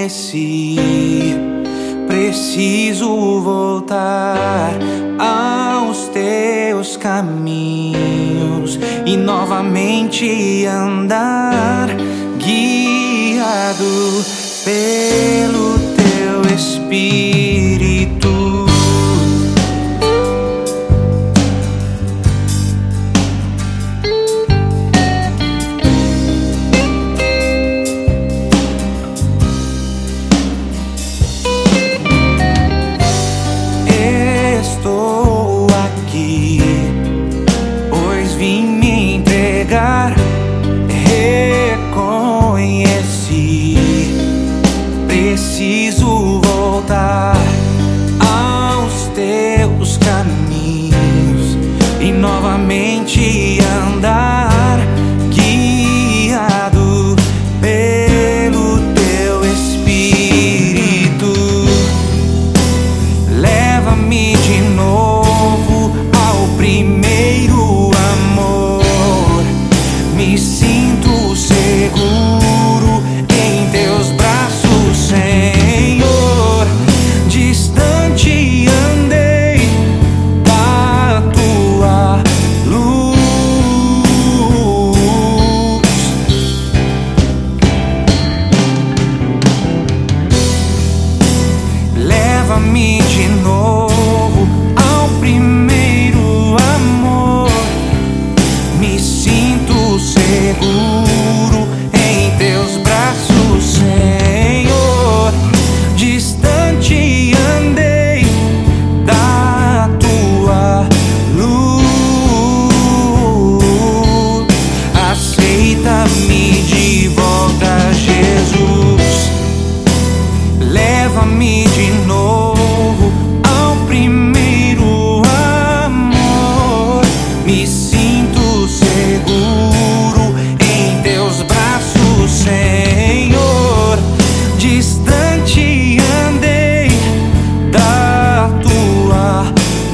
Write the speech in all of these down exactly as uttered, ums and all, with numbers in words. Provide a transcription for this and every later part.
conheci. Preciso voltar aos teus caminhos e novamente andar, guiado pelo teu Espírito. Estou aqui, pois vim me entregar. Reconheci, preciso voltar aos teus caminhos e novamente andar, guiado pelo teu Espírito. Leva-me de novo ao primeiro amor. Me sinto seguro em teus braços, Senhor. Distante andei da tua luz. Leva-me de novo ao primeiro amor. Me sinto seguro em teus braços, Senhor. Distante andei da tua luz. Aceita-me de volta, Jesus. Leva-me de novo ao primeiro amor. Me sinto seguro em teus braços, Senhor. Distante andei da tua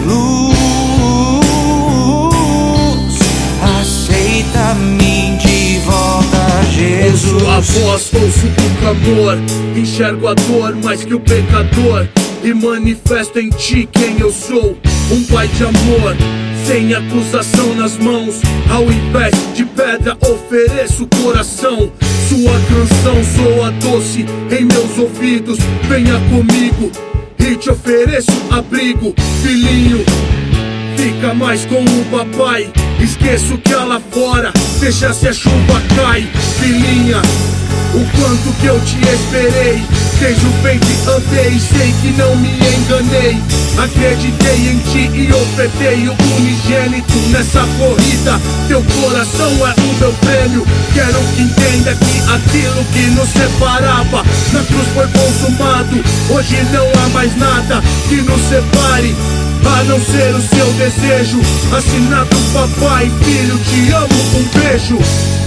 luz. Aceita-me de volta, Jesus. Ouço a voz, ouço o clamor, enxergo a dor mais que o pecador e manifesto em ti quem eu sou, um pai de amor, sem acusação nas mãos. Ao invés de pedra ofereço o coração. Sua canção soa doce em meus ouvidos. Venha comigo e te ofereço abrigo. Filhinho, fica mais com o papai. Esqueço que é lá fora, deixa se a chuva cai. Filhinha, o quanto que eu te esperei. Desde o ventre andei, sei que não me enganei. Acreditei em ti e ofertei o unigênito nessa corrida. Teu coração é o meu prêmio. Quero que entenda que aquilo que nos separava na cruz foi consumado. Hoje não há mais nada que nos separe, a não ser o seu desejo. Assinado papai, filho, te amo, um beijo.